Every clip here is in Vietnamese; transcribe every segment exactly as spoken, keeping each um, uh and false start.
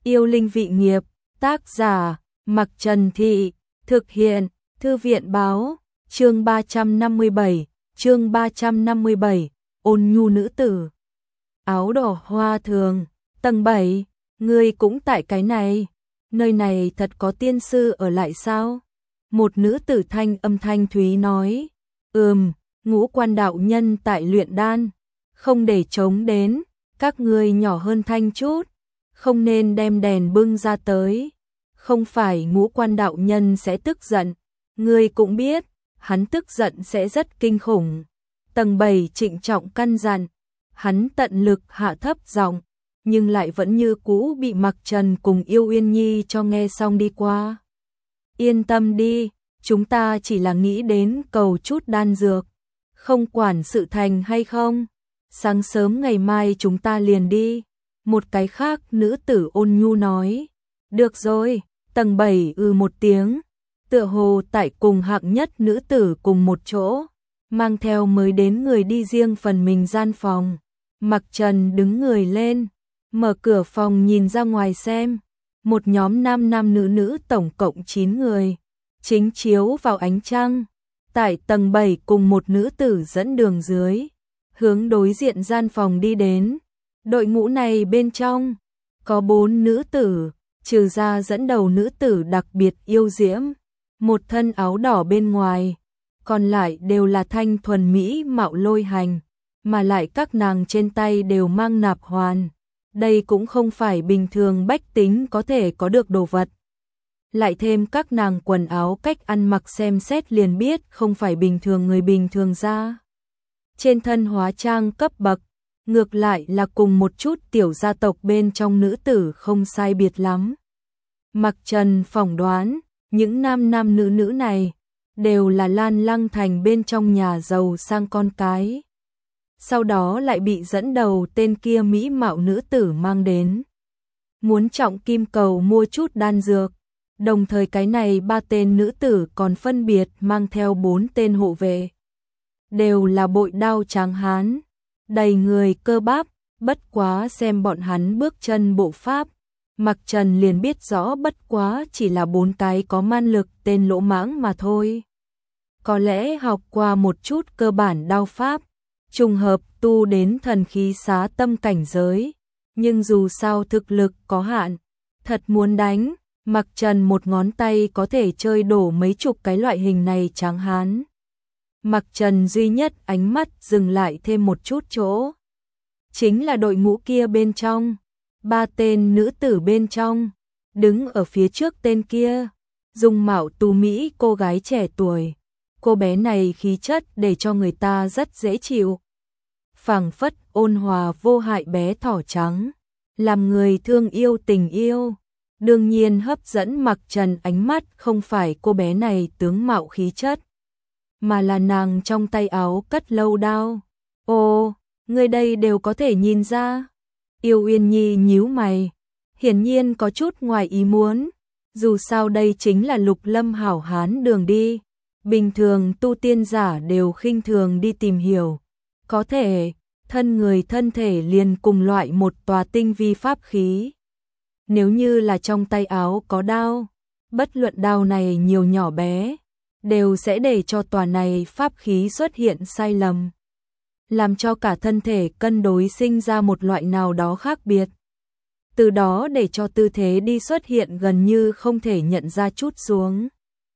Yêu linh vị nghiệp, tác giả, Mặc Trần Thị, thực hiện, Thư viện báo, chương ba trăm năm mươi bảy, chương ba trăm năm mươi bảy, ôn nhu nữ tử. Áo đỏ hoa thường, tầng bảy, ngươi cũng tại cái này, nơi này thật có tiên sư ở lại sao? Một nữ tử thanh âm thanh thúy nói, ừm, Ngũ Quan đạo nhân tại luyện đan, không để trống đến, các ngươi nhỏ hơn thanh chút, không nên đem đèn bưng ra tới, không phải Ngũ Quan đạo nhân sẽ tức giận, ngươi cũng biết, hắn tức giận sẽ rất kinh khủng. Tầng bảy trịnh trọng căn dặn, hắn tận lực hạ thấp giọng, nhưng lại vẫn như cũ bị Mặc Trần cùng Yêu Uyên Nhi cho nghe xong đi qua. Yên tâm đi, chúng ta chỉ là nghĩ đến cầu chút đan dược, không quản sự thành hay không. Sáng sớm ngày mai chúng ta liền đi. Một cái khác nữ tử ôn nhu nói. Được rồi, tầng bảy ư một tiếng. Tựa hồ tại cùng hạng nhất nữ tử cùng một chỗ, mang theo mới đến người đi riêng phần mình gian phòng. Mặc Trần đứng người lên, mở cửa phòng nhìn ra ngoài xem. Một nhóm nam nam nữ nữ tổng cộng chín người, chính chiếu vào ánh trăng. Tại tầng bảy cùng một nữ tử dẫn đường dưới, hướng đối diện gian phòng đi đến. Đội ngũ này bên trong có bốn nữ tử, trừ ra dẫn đầu nữ tử đặc biệt yêu diễm, một thân áo đỏ bên ngoài, còn lại đều là thanh thuần mỹ mạo lôi hành, mà lại các nàng trên tay đều mang nạp hoàn. Đây cũng không phải bình thường bách tính có thể có được đồ vật. Lại thêm các nàng quần áo cách ăn mặc xem xét liền biết không phải bình thường người bình thường ra. Trên thân hóa trang cấp bậc, ngược lại là cùng một chút tiểu gia tộc bên trong nữ tử không sai biệt lắm. Mặc Trần phỏng đoán, những nam nam nữ nữ này đều là Lan Lăng Thành bên trong nhà giàu sang con cái. Sau đó lại bị dẫn đầu tên kia mỹ mạo nữ tử mang đến. Muốn trọng kim cầu mua chút đan dược. Đồng thời cái này ba tên nữ tử còn phân biệt mang theo bốn tên hộ vệ. Đều là bội đao tráng hán, đầy người cơ bắp, bất quá xem bọn hắn bước chân bộ pháp. Mặc Trần liền biết rõ bất quá chỉ là bốn cái có man lực tên lỗ mãng mà thôi. Có lẽ học qua một chút cơ bản đao pháp, trùng hợp tu đến thần khí xá tâm cảnh giới, nhưng dù sao thực lực có hạn, thật muốn đánh, Mặc Trần một ngón tay có thể chơi đổ mấy chục cái loại hình này tráng hán. Mặc Trần duy nhất ánh mắt dừng lại thêm một chút chỗ. Chính là đội ngũ kia bên trong, ba tên nữ tử bên trong, đứng ở phía trước tên kia, dung mạo tú mỹ cô gái trẻ tuổi. Cô bé này khí chất để cho người ta rất dễ chịu. Phảng phất ôn hòa vô hại bé thỏ trắng, làm người thương yêu tình yêu. Đương nhiên hấp dẫn Mặc Trần ánh mắt không phải cô bé này tướng mạo khí chất, mà là nàng trong tay áo cất lâu đao. Ồ, người đây đều có thể nhìn ra. Yêu Uyên Nhi nhíu mày, hiển nhiên có chút ngoài ý muốn. Dù sao đây chính là Lục Lâm hảo hán đường đi. Bình thường tu tiên giả đều khinh thường đi tìm hiểu. Có thể, thân người thân thể liền cùng loại một tòa tinh vi pháp khí. Nếu như là trong tay áo có đao, bất luận đao này nhiều nhỏ bé, đều sẽ để cho tòa này pháp khí xuất hiện sai lầm, làm cho cả thân thể cân đối sinh ra một loại nào đó khác biệt. Từ đó để cho tư thế đi xuất hiện gần như không thể nhận ra chút xuống.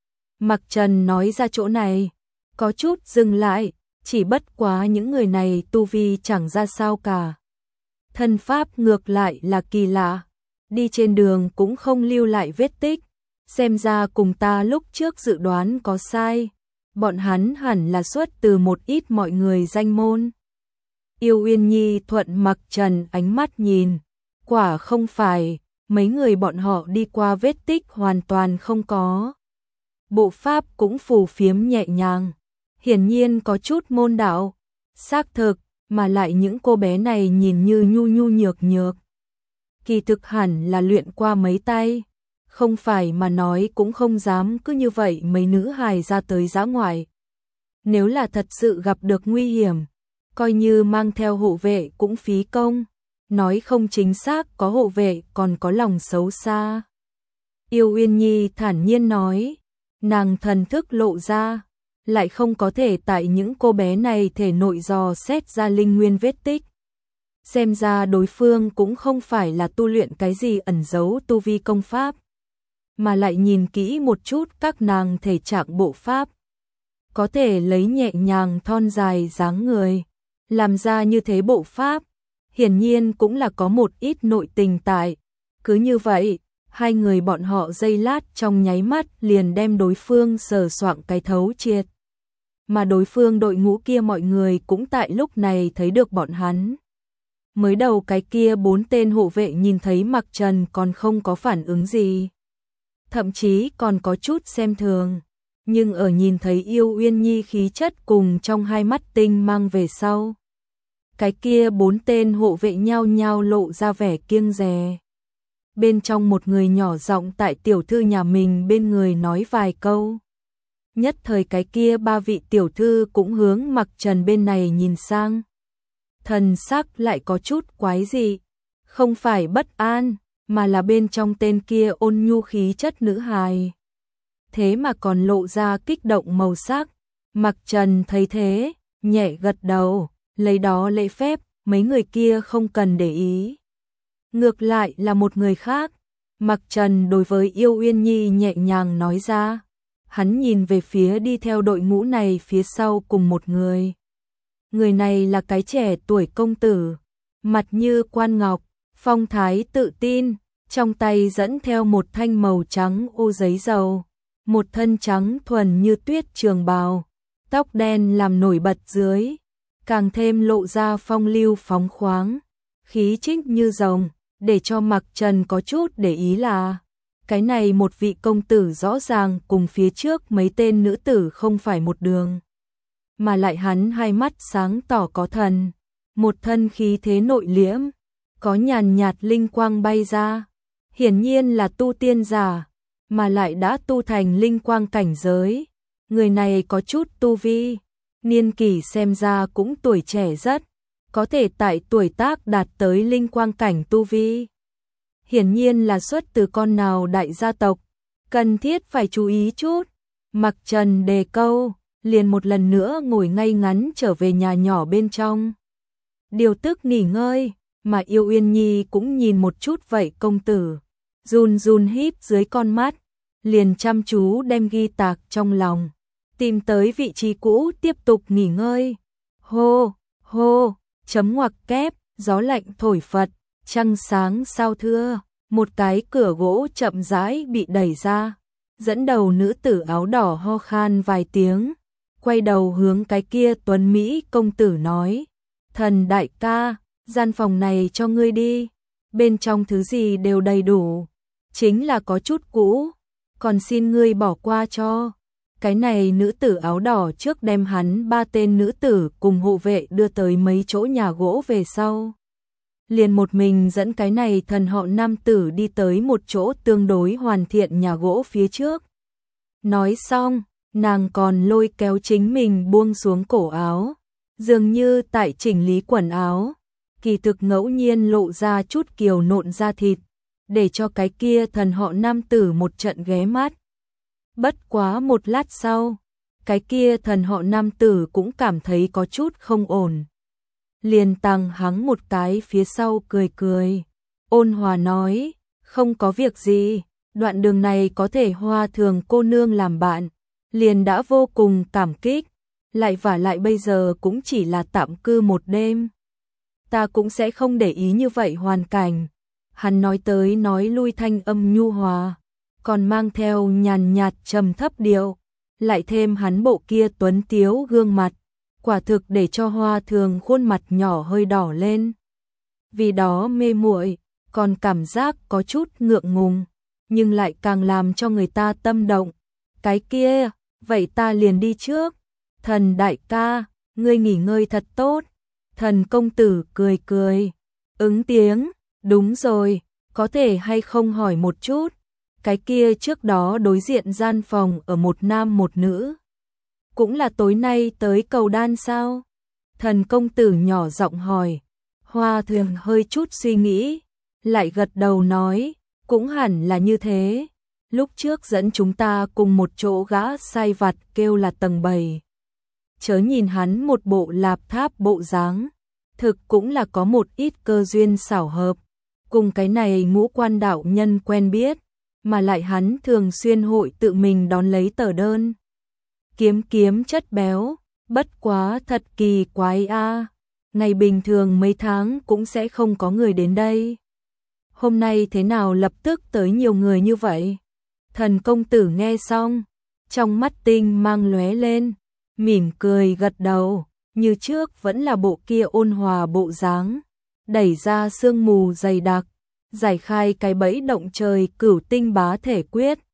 Mặc Trần nói ra chỗ này, có chút dừng lại, chỉ bất quá những người này tu vi chẳng ra sao cả. Thân pháp ngược lại là kỳ lạ. Đi trên đường cũng không lưu lại vết tích, xem ra cùng ta lúc trước dự đoán có sai, bọn hắn hẳn là xuất từ một ít mọi người danh môn. Yêu Uyên Nhi thuận Mặc Trần ánh mắt nhìn, quả không phải, mấy người bọn họ đi qua vết tích hoàn toàn không có. Bộ pháp cũng phù phiếm nhẹ nhàng, hiển nhiên có chút môn đạo, xác thực, mà lại những cô bé này nhìn như nhu nhu nhược nhược. Kỳ thực hẳn là luyện qua mấy tay, không phải mà nói cũng không dám cứ như vậy mấy nữ hài ra tới dã ngoại. Nếu là thật sự gặp được nguy hiểm, coi như mang theo hộ vệ cũng phí công, nói không chính xác có hộ vệ còn có lòng xấu xa. Yêu Uyên Nhi thản nhiên nói, nàng thần thức lộ ra, lại không có thể tại những cô bé này thể nội dò xét ra linh nguyên vết tích. Xem ra đối phương cũng không phải là tu luyện cái gì ẩn giấu tu vi công pháp, mà lại nhìn kỹ một chút các nàng thể trạng bộ pháp. Có thể lấy nhẹ nhàng thon dài dáng người, làm ra như thế bộ pháp, hiển nhiên cũng là có một ít nội tình tại. Cứ như vậy, hai người bọn họ giây lát trong nháy mắt liền đem đối phương sờ soạng cái thấu triệt. Mà đối phương đội ngũ kia mọi người cũng tại lúc này thấy được bọn hắn. Mới đầu cái kia bốn tên hộ vệ nhìn thấy Mặc Trần còn không có phản ứng gì, thậm chí còn có chút xem thường, nhưng ở nhìn thấy Yêu Uyên Nhi khí chất cùng trong hai mắt tinh mang về sau, cái kia bốn tên hộ vệ nhao nhao lộ ra vẻ kiêng dè. Bên trong một người nhỏ giọng tại tiểu thư nhà mình bên người nói vài câu. Nhất thời cái kia ba vị tiểu thư cũng hướng Mặc Trần bên này nhìn sang. Thần sắc lại có chút quái dị, không phải bất an, mà là bên trong tên kia ôn nhu khí chất nữ hài. Thế mà còn lộ ra kích động màu sắc. Mặc Trần thấy thế, nhẹ gật đầu, lấy đó lễ phép, mấy người kia không cần để ý. Ngược lại là một người khác, Mặc Trần đối với Yêu Uyên Nhi nhẹ nhàng nói ra. Hắn nhìn về phía đi theo đội ngũ này phía sau cùng một người. Người này là cái trẻ tuổi công tử, mặt như quan ngọc, phong thái tự tin, trong tay dẫn theo một thanh màu trắng ô giấy dầu, một thân trắng thuần như tuyết trường bào, tóc đen làm nổi bật dưới, càng thêm lộ ra phong lưu phóng khoáng, khí chất như rồng, để cho Mặc Trần có chút để ý là cái này một vị công tử rõ ràng cùng phía trước mấy tên nữ tử không phải một đường, mà lại hắn hai mắt sáng tỏ có thần, một thân khí thế nội liễm, có nhàn nhạt linh quang bay ra, hiển nhiên là tu tiên giả, mà lại đã tu thành linh quang cảnh giới. Người này có chút tu vi, niên kỷ xem ra cũng tuổi trẻ rất, có thể tại tuổi tác đạt tới linh quang cảnh tu vi. Hiển nhiên là xuất từ con nào đại gia tộc, cần thiết phải chú ý chút. Mặc Trần đề câu, liền một lần nữa ngồi ngay ngắn trở về nhà nhỏ bên trong. Điều tức nghỉ ngơi, mà Yêu Uyên Nhi cũng nhìn một chút vậy công tử, run run híp dưới con mắt, liền chăm chú đem ghi tạc trong lòng, tìm tới vị trí cũ tiếp tục nghỉ ngơi. Hô, hô, chấm ngoặc kép, gió lạnh thổi phật, trăng sáng sao thưa, một cái cửa gỗ chậm rãi bị đẩy ra, dẫn đầu nữ tử áo đỏ ho khan vài tiếng, quay đầu hướng cái kia tuấn Mỹ công tử nói, thần đại ca, gian phòng này cho ngươi đi, bên trong thứ gì đều đầy đủ, chính là có chút cũ, còn xin ngươi bỏ qua cho. Cái này nữ tử áo đỏ trước đem hắn ba tên nữ tử cùng hộ vệ đưa tới mấy chỗ nhà gỗ về sau. Liền một mình dẫn cái này thần họ nam tử đi tới một chỗ tương đối hoàn thiện nhà gỗ phía trước. Nói xong, nàng còn lôi kéo chính mình buông xuống cổ áo, dường như tại chỉnh lý quần áo, kỳ thực ngẫu nhiên lộ ra chút kiều nộn da thịt, để cho cái kia thần họ nam tử một trận ghé mắt. Bất quá một lát sau, cái kia thần họ nam tử cũng cảm thấy có chút không ổn. Liền tăng hắng một cái phía sau cười cười, ôn hòa nói, không có việc gì, đoạn đường này có thể Hoa Thường cô nương làm bạn, liền đã vô cùng cảm kích, lại vả lại bây giờ cũng chỉ là tạm cư một đêm. Ta cũng sẽ không để ý như vậy hoàn cảnh. Hắn nói tới nói lui thanh âm nhu hòa, còn mang theo nhàn nhạt trầm thấp điệu, lại thêm hắn bộ kia tuấn tiếu gương mặt, quả thực để cho Hoa Thường khuôn mặt nhỏ hơi đỏ lên. Vì đó mê muội, còn cảm giác có chút ngượng ngùng, nhưng lại càng làm cho người ta tâm động. Cái kia, vậy ta liền đi trước. Thần đại ca, ngươi nghỉ ngơi thật tốt. Thần công tử cười cười, ứng tiếng, đúng rồi, có thể hay không hỏi một chút. Cái kia trước đó đối diện gian phòng ở một nam một nữ, cũng là tối nay tới cầu đan sao? Thần công tử nhỏ giọng hỏi, Hoa Thường hơi chút suy nghĩ, lại gật đầu nói, cũng hẳn là như thế. Lúc trước dẫn chúng ta cùng một chỗ gã sai vặt kêu là tầng bảy. Chớ nhìn hắn một bộ lạp tháp bộ dáng, thực cũng là có một ít cơ duyên xảo hợp, cùng cái này ngũ quan đạo nhân quen biết, mà lại hắn thường xuyên hội tự mình đón lấy tờ đơn. Kiếm kiếm chất béo, bất quá thật kỳ quái a. Ngày bình thường mấy tháng cũng sẽ không có người đến đây. Hôm nay thế nào lập tức tới nhiều người như vậy? Thần công tử nghe xong, trong mắt tinh mang lóe lên, mỉm cười gật đầu, như trước vẫn là bộ kia ôn hòa bộ dáng, đẩy ra sương mù dày đặc, giải khai cái bẫy động trời cửu tinh bá thể quyết,